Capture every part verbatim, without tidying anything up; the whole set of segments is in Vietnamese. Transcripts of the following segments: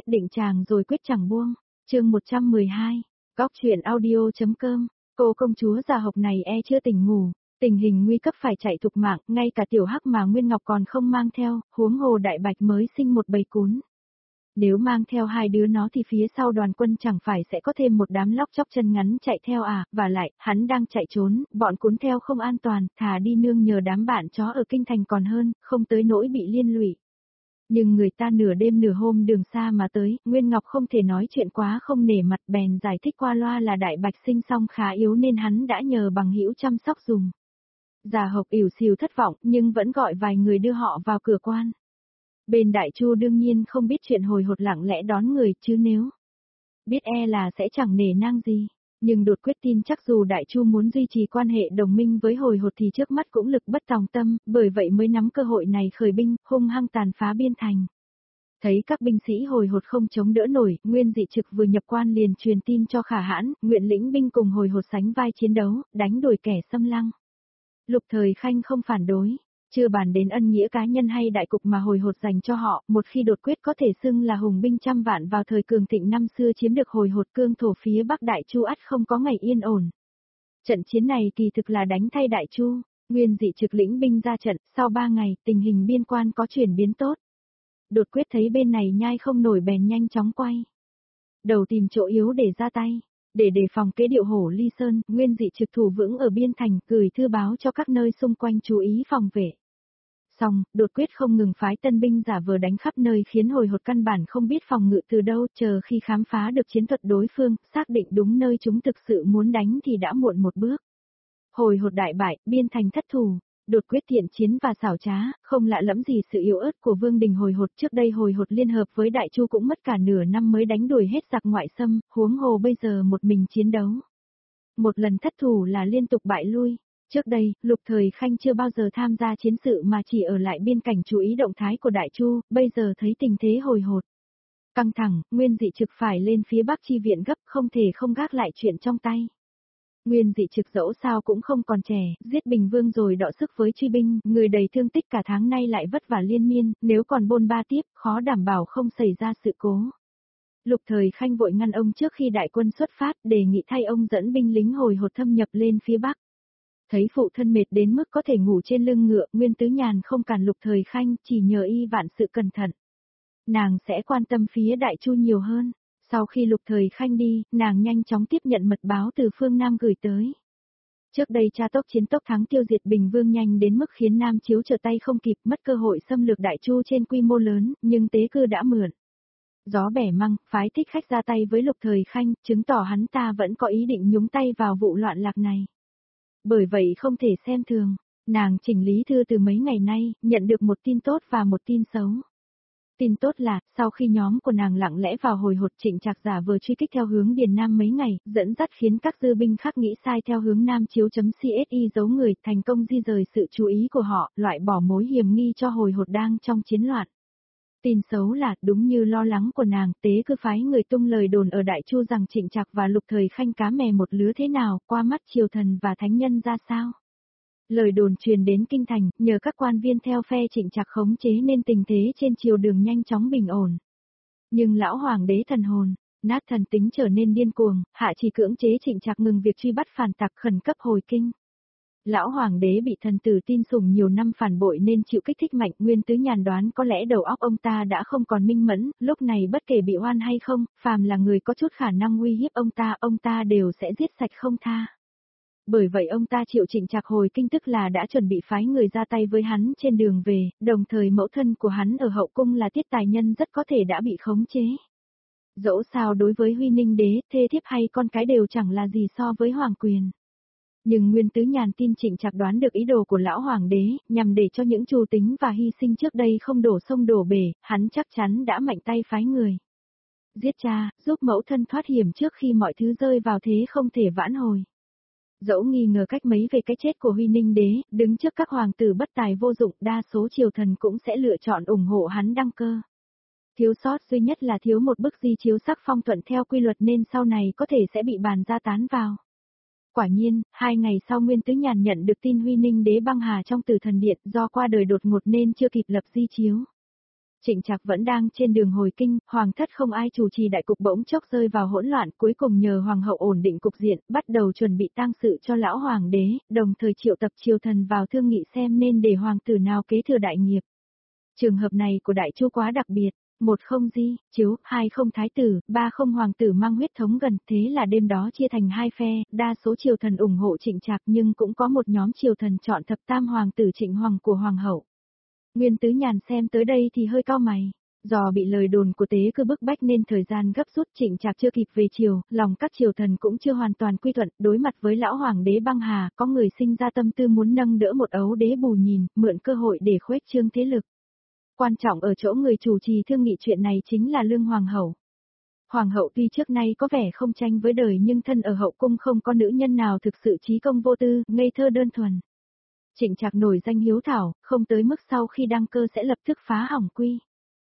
định chàng rồi quyết chẳng buông. Chương một trăm mười hai, Góc truyện audio.com, cô công chúa già hộc này e chưa tỉnh ngủ, tình hình nguy cấp phải chạy thục mạng, ngay cả tiểu hắc mà Nguyên Ngọc còn không mang theo, huống hồ Đại Bạch mới sinh một bầy cún. Nếu mang theo hai đứa nó thì phía sau đoàn quân chẳng phải sẽ có thêm một đám lóc chóc chân ngắn chạy theo à, và lại, hắn đang chạy trốn, bọn cún theo không an toàn, thà đi nương nhờ đám bạn chó ở kinh thành còn hơn, không tới nỗi bị liên lụy. Nhưng người ta nửa đêm nửa hôm đường xa mà tới, Nguyên Ngọc không thể nói chuyện quá không nể mặt, bèn giải thích qua loa là Đại Bạch sinh xong khá yếu nên hắn đã nhờ bằng hữu chăm sóc dùm. Già hộc ỉu xìu thất vọng nhưng vẫn gọi vài người đưa họ vào cửa quan. Bên Đại Chu đương nhiên không biết chuyện hồi hột lặng lẽ đón người chứ nếu biết e là sẽ chẳng nể nang gì. Nhưng đột quyết tin chắc dù Đại Chu muốn duy trì quan hệ đồng minh với hồi hột thì trước mắt cũng lực bất tòng tâm, bởi vậy mới nắm cơ hội này khởi binh, hung hăng tàn phá biên thành. Thấy các binh sĩ hồi hột không chống đỡ nổi, Nguyên Dị Trực vừa nhập quan liền truyền tin cho Khả Hãn, nguyện lĩnh binh cùng hồi hột sánh vai chiến đấu, đánh đuổi kẻ xâm lăng. Lục Thời Khanh không phản đối. Chưa bàn đến ân nghĩa cá nhân hay đại cục mà hồi hột dành cho họ, một khi đột quyết có thể xưng là hùng binh trăm vạn vào thời cường thịnh năm xưa chiếm được hồi hột cương thổ phía Bắc Đại Chu ắt không có ngày yên ổn. Trận chiến này kỳ thực là đánh thay Đại Chu, Nguyên Dị Trực lĩnh binh ra trận, sau ba ngày tình hình biên quan có chuyển biến tốt. Đột quyết thấy bên này nhai không nổi bèn nhanh chóng quay đầu tìm chỗ yếu để ra tay. Để đề phòng kế điệu hổ ly sơn, Nguyên Dị Trực thủ vững ở biên thành, gửi thư báo cho các nơi xung quanh chú ý phòng vệ. Xong, đột quyết không ngừng phái tân binh giả vờ đánh khắp nơi khiến hồi hột căn bản không biết phòng ngự từ đâu, chờ khi khám phá được chiến thuật đối phương, xác định đúng nơi chúng thực sự muốn đánh thì đã muộn một bước. Hồi hột đại bại, biên thành thất thủ, đột quyết thiện chiến và xảo trá, không lạ lẫm gì sự yếu ớt của Vương Đình hồi hột. Trước đây hồi hột liên hợp với Đại Chu cũng mất cả nửa năm mới đánh đuổi hết giặc ngoại xâm, huống hồ bây giờ một mình chiến đấu. Một lần thất thủ là liên tục bại lui. Trước đây, Lục Thời Khanh chưa bao giờ tham gia chiến sự mà chỉ ở lại biên cảnh chú ý động thái của Đại Chu, bây giờ thấy tình thế hồi hột căng thẳng, Nguyên Dị Trực phải lên phía Bắc chi viện gấp, không thể không gác lại chuyện trong tay. Nguyên Dị Trực dẫu sao cũng không còn trẻ, giết Bình Vương rồi đọ sức với truy binh, người đầy thương tích cả tháng nay lại vất vả liên miên, nếu còn bôn ba tiếp, khó đảm bảo không xảy ra sự cố. Lục Thời Khanh vội ngăn ông trước khi đại quân xuất phát, đề nghị thay ông dẫn binh lính hồi hột thâm nhập lên phía Bắc. Thấy phụ thân mệt đến mức có thể ngủ trên lưng ngựa, Nguyên Tứ Nhàn không cản Lục Thời Khanh, chỉ nhờ y vạn sự cẩn thận. Nàng sẽ quan tâm phía Đại Chu nhiều hơn. Sau khi Lục Thời Khanh đi, nàng nhanh chóng tiếp nhận mật báo từ phương Nam gửi tới. Trước đây cha tốc chiến tốc thắng tiêu diệt Bình Vương nhanh đến mức khiến Nam Chiếu trở tay không kịp, mất cơ hội xâm lược Đại Chu trên quy mô lớn, nhưng tế cư đã mượn gió bẻ măng, phái Thích Khách ra tay với Lục Thời Khanh, chứng tỏ hắn ta vẫn có ý định nhúng tay vào vụ loạn lạc này. Bởi vậy không thể xem thường, nàng chỉnh lý thư từ mấy ngày nay, nhận được một tin tốt và một tin xấu. Tin tốt là, sau khi nhóm của nàng lặng lẽ vào hồi hột, Trịnh Trạc giả vừa truy kích theo hướng Điền Nam mấy ngày, dẫn dắt khiến các dư binh khác nghĩ sai theo hướng Nam Chiếu.csi giấu người, thành công di rời sự chú ý của họ, loại bỏ mối hiểm nghi cho hồi hột đang trong chiến loạn. Tin xấu là, đúng như lo lắng của nàng, tế cứ phái người tung lời đồn ở Đại Chu rằng Trịnh Trạc và Lục Thời Khanh cá mè một lứa thế nào, qua mắt triều thần và thánh nhân ra sao. Lời đồn truyền đến kinh thành, nhờ các quan viên theo phe Trịnh Trạc khống chế nên tình thế trên triều đường nhanh chóng bình ổn. Nhưng lão hoàng đế thần hồn, nát thần tính trở nên điên cuồng, hạ chỉ cưỡng chế Trịnh Trạc ngừng việc truy bắt phản tặc, khẩn cấp hồi kinh. Lão hoàng đế bị thần tử tin sủng nhiều năm phản bội nên chịu kích thích mạnh, Nguyên Tứ Nhàn đoán có lẽ đầu óc ông ta đã không còn minh mẫn, lúc này bất kể bị oan hay không, phàm là người có chút khả năng uy hiếp ông ta, ông ta đều sẽ giết sạch không tha. Bởi vậy ông ta chịu Trịnh Trạc hồi kinh, tức là đã chuẩn bị phái người ra tay với hắn trên đường về, đồng thời mẫu thân của hắn ở hậu cung là Tiết Tài Nhân rất có thể đã bị khống chế. Dẫu sao đối với Huy Ninh đế, thê thiếp hay con cái đều chẳng là gì so với hoàng quyền. Nhưng Nguyên Tứ Nhàn tin Trịnh Trạc đoán được ý đồ của lão hoàng đế, nhằm để cho những trù tính và hy sinh trước đây không đổ sông đổ bể, hắn chắc chắn đã mạnh tay phái người giết cha, giúp mẫu thân thoát hiểm trước khi mọi thứ rơi vào thế không thể vãn hồi. Dẫu nghi ngờ cách mấy về cái chết của Huy Ninh đế, đứng trước các hoàng tử bất tài vô dụng, đa số triều thần cũng sẽ lựa chọn ủng hộ hắn đăng cơ. Thiếu sót duy nhất là thiếu một bức di chiếu sắc phong thuận theo quy luật nên sau này có thể sẽ bị bàn ra tán vào. Quả nhiên, hai ngày sau Nguyên Tứ Nhàn nhận được tin Huy Ninh đế băng hà trong Tử Thần Điện, do qua đời đột ngột nên chưa kịp lập di chiếu. Trịnh Trạc vẫn đang trên đường hồi kinh, hoàng thất không ai chủ trì đại cục bỗng chốc rơi vào hỗn loạn, cuối cùng nhờ hoàng hậu ổn định cục diện, bắt đầu chuẩn bị tang sự cho lão hoàng đế, đồng thời triệu tập triều thần vào thương nghị xem nên để hoàng tử nào kế thừa đại nghiệp. Trường hợp này của Đại Chu quá đặc biệt, một không di, chiếu, hai không thái tử, ba không hoàng tử mang huyết thống gần, thế là đêm đó chia thành hai phe, đa số triều thần ủng hộ Trịnh Trạc nhưng cũng có một nhóm triều thần chọn thập tam hoàng tử Trịnh Hoàng của hoàng hậu. Nguyên Tứ Nhàn xem tới đây thì hơi cau mày, do bị lời đồn của Tế Cư bức bách nên thời gian gấp rút Trịnh Trạc chưa kịp về triều, lòng các triều thần cũng chưa hoàn toàn quy thuận, đối mặt với lão hoàng đế băng hà, có người sinh ra tâm tư muốn nâng đỡ một ấu đế bù nhìn, mượn cơ hội để khuếch trương thế lực. Quan trọng ở chỗ người chủ trì thương nghị chuyện này chính là Lương Hoàng hậu. Hoàng hậu tuy trước nay có vẻ không tranh với đời nhưng thân ở hậu cung không có nữ nhân nào thực sự trí công vô tư, ngây thơ đơn thuần. Trịnh Trạc nổi danh hiếu thảo, không tới mức sau khi đăng cơ sẽ lập tức phá hỏng quy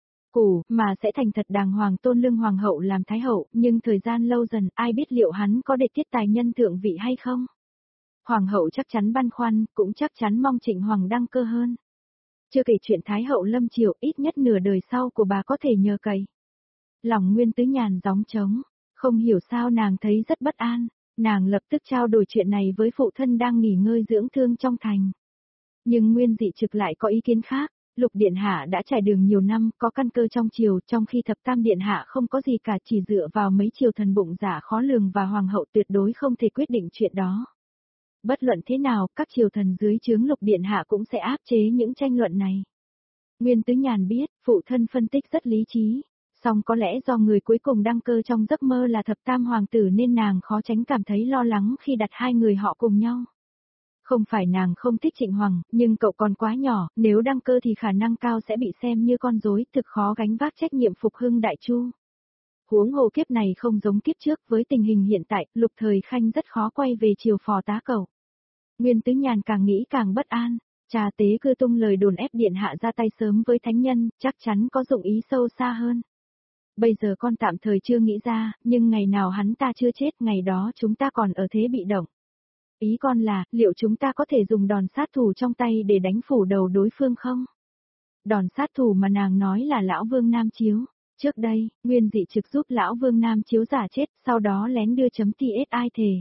củ, mà sẽ thành thật đàng hoàng tôn Lương Hoàng hậu làm thái hậu, nhưng thời gian lâu dần, ai biết liệu hắn có để tiết tài nhân thượng vị hay không? Hoàng hậu chắc chắn băn khoăn, cũng chắc chắn mong Trịnh Hoàng đăng cơ hơn. Chưa kể chuyện thái hậu lâm triều, ít nhất nửa đời sau của bà có thể nhờ cậy. Lòng Nguyên Tứ Nhàn gióng trống, không hiểu sao nàng thấy rất bất an, nàng lập tức trao đổi chuyện này với phụ thân đang nghỉ ngơi dưỡng thương trong thành. Nhưng Nguyên Dị Trực lại có ý kiến khác, Lục Điện Hạ đã trải đường nhiều năm, có căn cơ trong triều, trong khi Thập Tam Điện Hạ không có gì cả, chỉ dựa vào mấy triều thần bụng dạ khó lường và hoàng hậu tuyệt đối không thể quyết định chuyện đó. Bất luận thế nào, các triều thần dưới trướng Lục Điện Hạ cũng sẽ áp chế những tranh luận này. Nguyên Tứ Nhàn biết, phụ thân phân tích rất lý trí, song có lẽ do người cuối cùng đăng cơ trong giấc mơ là Thập Tam Hoàng tử nên nàng khó tránh cảm thấy lo lắng khi đặt hai người họ cùng nhau. Không phải nàng không thích Trịnh Hoàng, nhưng cậu còn quá nhỏ, nếu đăng cơ thì khả năng cao sẽ bị xem như con rối, thực khó gánh vác trách nhiệm phục hưng Đại Chu. Huống hồ kiếp này không giống kiếp trước, với tình hình hiện tại, Lục Thời Khanh rất khó quay về triều phò tá cậu. Nguyên Tứ Nhàn càng nghĩ càng bất an, Trà Tế Cư tung lời đồn ép điện hạ ra tay sớm với thánh nhân, chắc chắn có dụng ý sâu xa hơn. Bây giờ con tạm thời chưa nghĩ ra, nhưng ngày nào hắn ta chưa chết, ngày đó chúng ta còn ở thế bị động. Ý con là, liệu chúng ta có thể dùng đòn sát thủ trong tay để đánh phủ đầu đối phương không? Đòn sát thủ mà nàng nói là lão Vương Nam Chiếu. Trước đây, Nguyên Dị Trực giúp lão Vương Nam Chiếu giả chết, sau đó lén đưa chấm tê ét i thể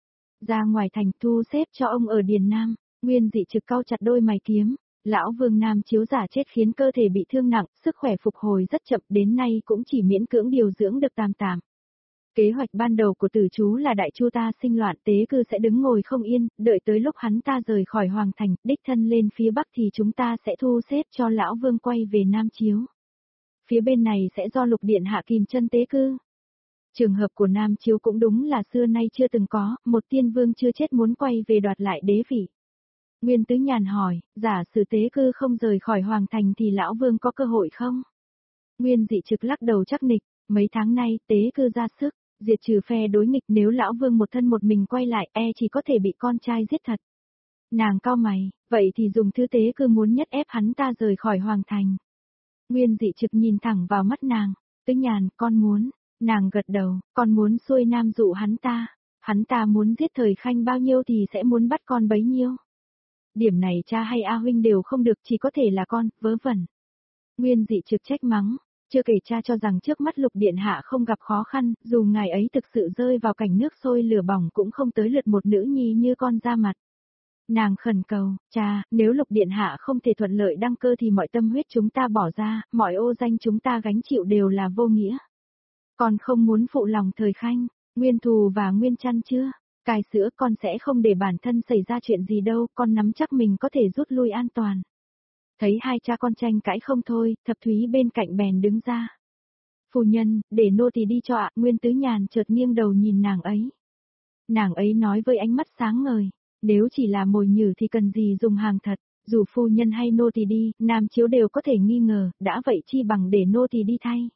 ra ngoài thành thu xếp cho ông ở Điền Nam. Nguyên Dị Trực cau chặt đôi mày kiếm. Lão Vương Nam Chiếu giả chết khiến cơ thể bị thương nặng, sức khỏe phục hồi rất chậm, đến nay cũng chỉ miễn cưỡng điều dưỡng được tạm tạm. Kế hoạch ban đầu của tử chú là Đại Chu ta sinh loạn, Tế Cư sẽ đứng ngồi không yên, đợi tới lúc hắn ta rời khỏi hoàng thành, đích thân lên phía bắc thì chúng ta sẽ thu xếp cho lão Vương quay về Nam Chiếu. Phía bên này sẽ do Lục Điện Hạ kìm chân Tế Cư. Trường hợp của Nam Chiếu cũng đúng là xưa nay chưa từng có, một tiên vương chưa chết muốn quay về đoạt lại đế vị. Nguyên Tứ Nhàn hỏi, giả sử Tế Cư không rời khỏi hoàng thành thì lão Vương có cơ hội không? Nguyên Dị Trực lắc đầu chắc nịch, mấy tháng nay Tế Cư ra sức diệt trừ phe đối nghịch, nếu lão Vương một thân một mình quay lại, e chỉ có thể bị con trai giết thật. Nàng cau mày, vậy thì dùng thứ Tế Cư muốn nhất ép hắn ta rời khỏi hoàng thành. Nguyên Dị Trực nhìn thẳng vào mắt nàng, Tứ Nhàn, con muốn, nàng gật đầu, con muốn xuôi nam dụ hắn ta, hắn ta muốn giết Thời Khanh bao nhiêu thì sẽ muốn bắt con bấy nhiêu. Điểm này cha hay A huynh đều không được, chỉ có thể là con, vớ vẩn. Nguyên Dị Trực trách mắng. Chưa kể cha cho rằng trước mắt Lục Điện Hạ không gặp khó khăn, dù ngài ấy thực sự rơi vào cảnh nước sôi lửa bỏng cũng không tới lượt một nữ nhi như con ra mặt. Nàng khẩn cầu, cha, nếu Lục Điện Hạ không thể thuận lợi đăng cơ thì mọi tâm huyết chúng ta bỏ ra, mọi ô danh chúng ta gánh chịu đều là vô nghĩa. Con không muốn phụ lòng Thời Khanh, Nguyên Thù và Nguyên Chăn chưa? Cai sữa con sẽ không để bản thân xảy ra chuyện gì đâu, con nắm chắc mình có thể rút lui an toàn. Thấy hai cha con tranh cãi không thôi, Thập Thúy bên cạnh bèn đứng ra. Phu nhân, để nô tỳ đi cho ạ. Nguyên Tứ Nhàn chợt nghiêng đầu nhìn nàng ấy. Nàng ấy nói với ánh mắt sáng ngời, nếu chỉ là mồi nhử thì cần gì dùng hàng thật, dù phu nhân hay nô tỳ đi, Nam Chiếu đều có thể nghi ngờ, đã vậy chi bằng để nô tỳ đi thay.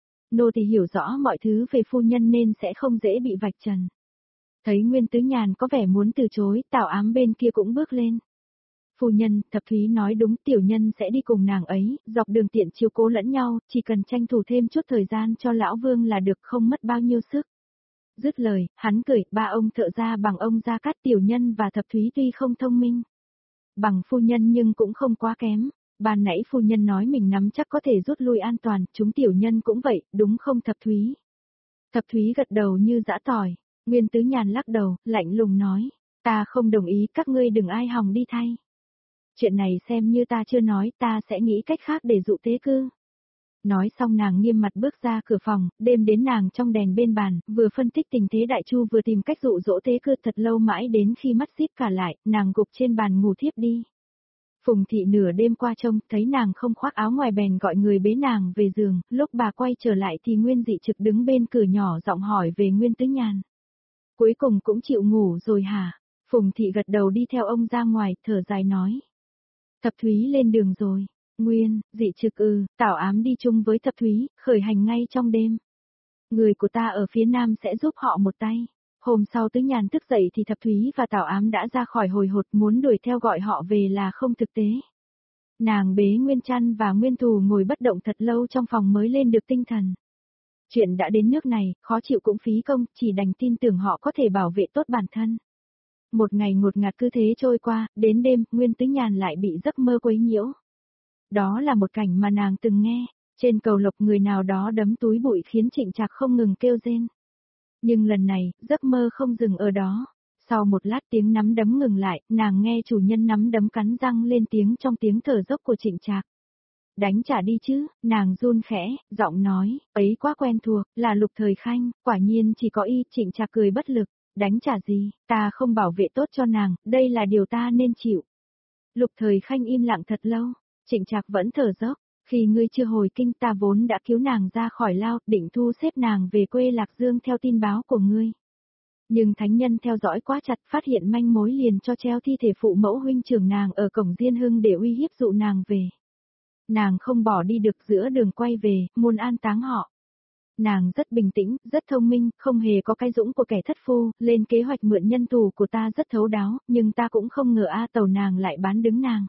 Nô tỳ hiểu rõ mọi thứ về phu nhân nên sẽ không dễ bị vạch trần. Thấy Nguyên Tứ Nhàn có vẻ muốn từ chối, Tào Ám bên kia cũng bước lên. Phu nhân, Thập Thúy nói đúng, tiểu nhân sẽ đi cùng nàng ấy, dọc đường tiện chiếu cố lẫn nhau, chỉ cần tranh thủ thêm chút thời gian cho lão Vương là được, không mất bao nhiêu sức. Dứt lời, hắn cười, ba ông thợ ra bằng ông Gia Cát, tiểu nhân và Thập Thúy tuy không thông minh bằng phu nhân nhưng cũng không quá kém. Ban nãy phu nhân nói mình nắm chắc có thể rút lui an toàn, chúng tiểu nhân cũng vậy, đúng không Thập Thúy? Thập Thúy gật đầu như giã tỏi. Nguyên Tứ Nhàn lắc đầu, lạnh lùng nói, ta không đồng ý, các ngươi đừng ai hòng đi thay. Chuyện này xem như ta chưa nói, ta sẽ nghĩ cách khác để dụ tế cư. Nói xong nàng nghiêm mặt bước ra cửa phòng, đêm đến nàng trong đèn bên bàn, vừa phân tích tình thế đại chu vừa tìm cách dụ dỗ tế cư thật lâu mãi đến khi mắt xíp cả lại, nàng gục trên bàn ngủ thiếp đi. Phùng thị nửa đêm qua trông, thấy nàng không khoác áo ngoài bèn gọi người bế nàng về giường, lúc bà quay trở lại thì Nguyên Dị Trực đứng bên cửa nhỏ giọng hỏi về Nguyên Tứ Nhàn. Cuối cùng cũng chịu ngủ rồi hả? Phùng thị gật đầu đi theo ông ra ngoài, thở dài nói. Thập Thúy lên đường rồi. Nguyên, Dị Trực ừ, Tảo Ám đi chung với Thập Thúy, khởi hành ngay trong đêm. Người của ta ở phía nam sẽ giúp họ một tay. Hôm sau Tứ Nhàn thức dậy thì Thập Thúy và Tảo Ám đã ra khỏi hồi hột, muốn đuổi theo gọi họ về là không thực tế. Nàng bế Nguyên Trăn và Nguyên Thù ngồi bất động thật lâu trong phòng mới lên được tinh thần. Chuyện đã đến nước này, khó chịu cũng phí công, chỉ đành tin tưởng họ có thể bảo vệ tốt bản thân. Một ngày ngột ngạt cứ thế trôi qua, đến đêm, Nguyên Tứ Nhàn lại bị giấc mơ quấy nhiễu. Đó là một cảnh mà nàng từng nghe, trên cầu lộc người nào đó đấm túi bụi khiến Trịnh Trạc không ngừng kêu rên. Nhưng lần này, giấc mơ không dừng ở đó. Sau một lát tiếng nắm đấm ngừng lại, nàng nghe chủ nhân nắm đấm cắn răng lên tiếng trong tiếng thở dốc của Trịnh Trạc. Đánh trả đi chứ, nàng run khẽ, giọng nói, ấy quá quen thuộc, là Lục Thời Khanh, quả nhiên chỉ có y. Trịnh Trạc cười bất lực, đánh trả gì, ta không bảo vệ tốt cho nàng, đây là điều ta nên chịu. Lục Thời Khanh im lặng thật lâu, Trịnh Trạc vẫn thở dốc, khi ngươi chưa hồi kinh ta vốn đã cứu nàng ra khỏi lao, định thu xếp nàng về quê Lạc Dương theo tin báo của ngươi. Nhưng thánh nhân theo dõi quá chặt, phát hiện manh mối liền cho treo thi thể phụ mẫu huynh trưởng nàng ở cổng Diên Hưng để uy hiếp dụ nàng về. Nàng không bỏ đi được, giữa đường quay về, muốn an táng họ. Nàng rất bình tĩnh, rất thông minh, không hề có cái dũng của kẻ thất phu, lên kế hoạch mượn nhân tù của ta rất thấu đáo, nhưng ta cũng không ngờ A Tàu nàng lại bán đứng nàng.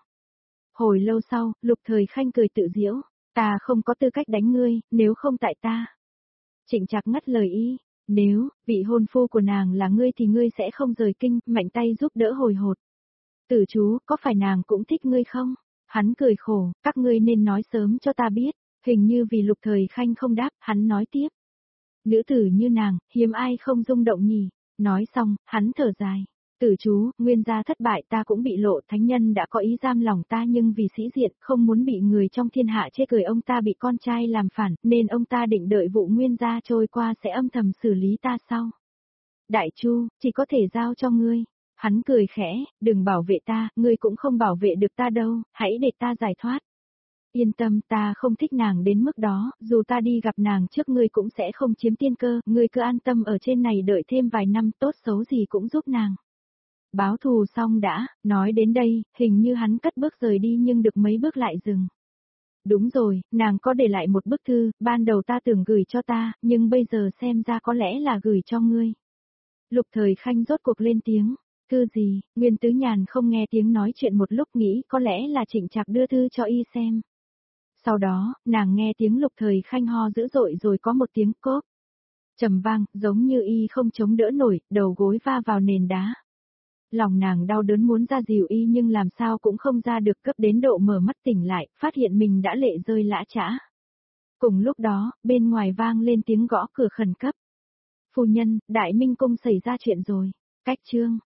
Hồi lâu sau, Lục Thời Khanh cười tự giễu, ta không có tư cách đánh ngươi, nếu không tại ta. Trịnh Trạc ngắt lời y, nếu, vị hôn phu của nàng là ngươi thì ngươi sẽ không rời kinh, mạnh tay giúp đỡ hồi hột. Tử chú, có phải nàng cũng thích ngươi không? Hắn cười khổ, các ngươi nên nói sớm cho ta biết, hình như vì Lục Thời Khanh không đáp, hắn nói tiếp. Nữ tử như nàng, hiếm ai không rung động nhỉ, nói xong, hắn thở dài. Tử chú, nguyên gia thất bại ta cũng bị lộ, thánh nhân đã có ý giam lòng ta nhưng vì sĩ diện, không muốn bị người trong thiên hạ chê cười ông ta bị con trai làm phản, nên ông ta định đợi vụ nguyên gia trôi qua sẽ âm thầm xử lý ta sau. Đại Chu, chỉ có thể giao cho ngươi. Hắn cười khẽ, đừng bảo vệ ta, ngươi cũng không bảo vệ được ta đâu, hãy để ta giải thoát. Yên tâm, ta không thích nàng đến mức đó, dù ta đi gặp nàng trước ngươi cũng sẽ không chiếm tiên cơ, ngươi cứ an tâm ở trên này đợi thêm vài năm, tốt xấu gì cũng giúp nàng. Báo thù xong đã, nói đến đây, hình như hắn cất bước rời đi nhưng được mấy bước lại dừng. Đúng rồi, nàng có để lại một bức thư, ban đầu ta tưởng gửi cho ta, nhưng bây giờ xem ra có lẽ là gửi cho ngươi. Lục Thời Khanh rốt cuộc lên tiếng, thư gì, Nguyên Tứ Nhàn không nghe tiếng nói chuyện một lúc nghĩ có lẽ là Trịnh Trạc đưa thư cho y xem. Sau đó, nàng nghe tiếng Lục Thời Khanh ho dữ dội rồi có một tiếng cốp. Trầm vang, giống như y không chống đỡ nổi, đầu gối va vào nền đá. Lòng nàng đau đớn muốn ra dìu y nhưng làm sao cũng không ra được, cấp đến độ mở mắt tỉnh lại, phát hiện mình đã lệ rơi lã chã. Cùng lúc đó, bên ngoài vang lên tiếng gõ cửa khẩn cấp. Phu nhân, Đại Minh Cung xảy ra chuyện rồi. Cách chương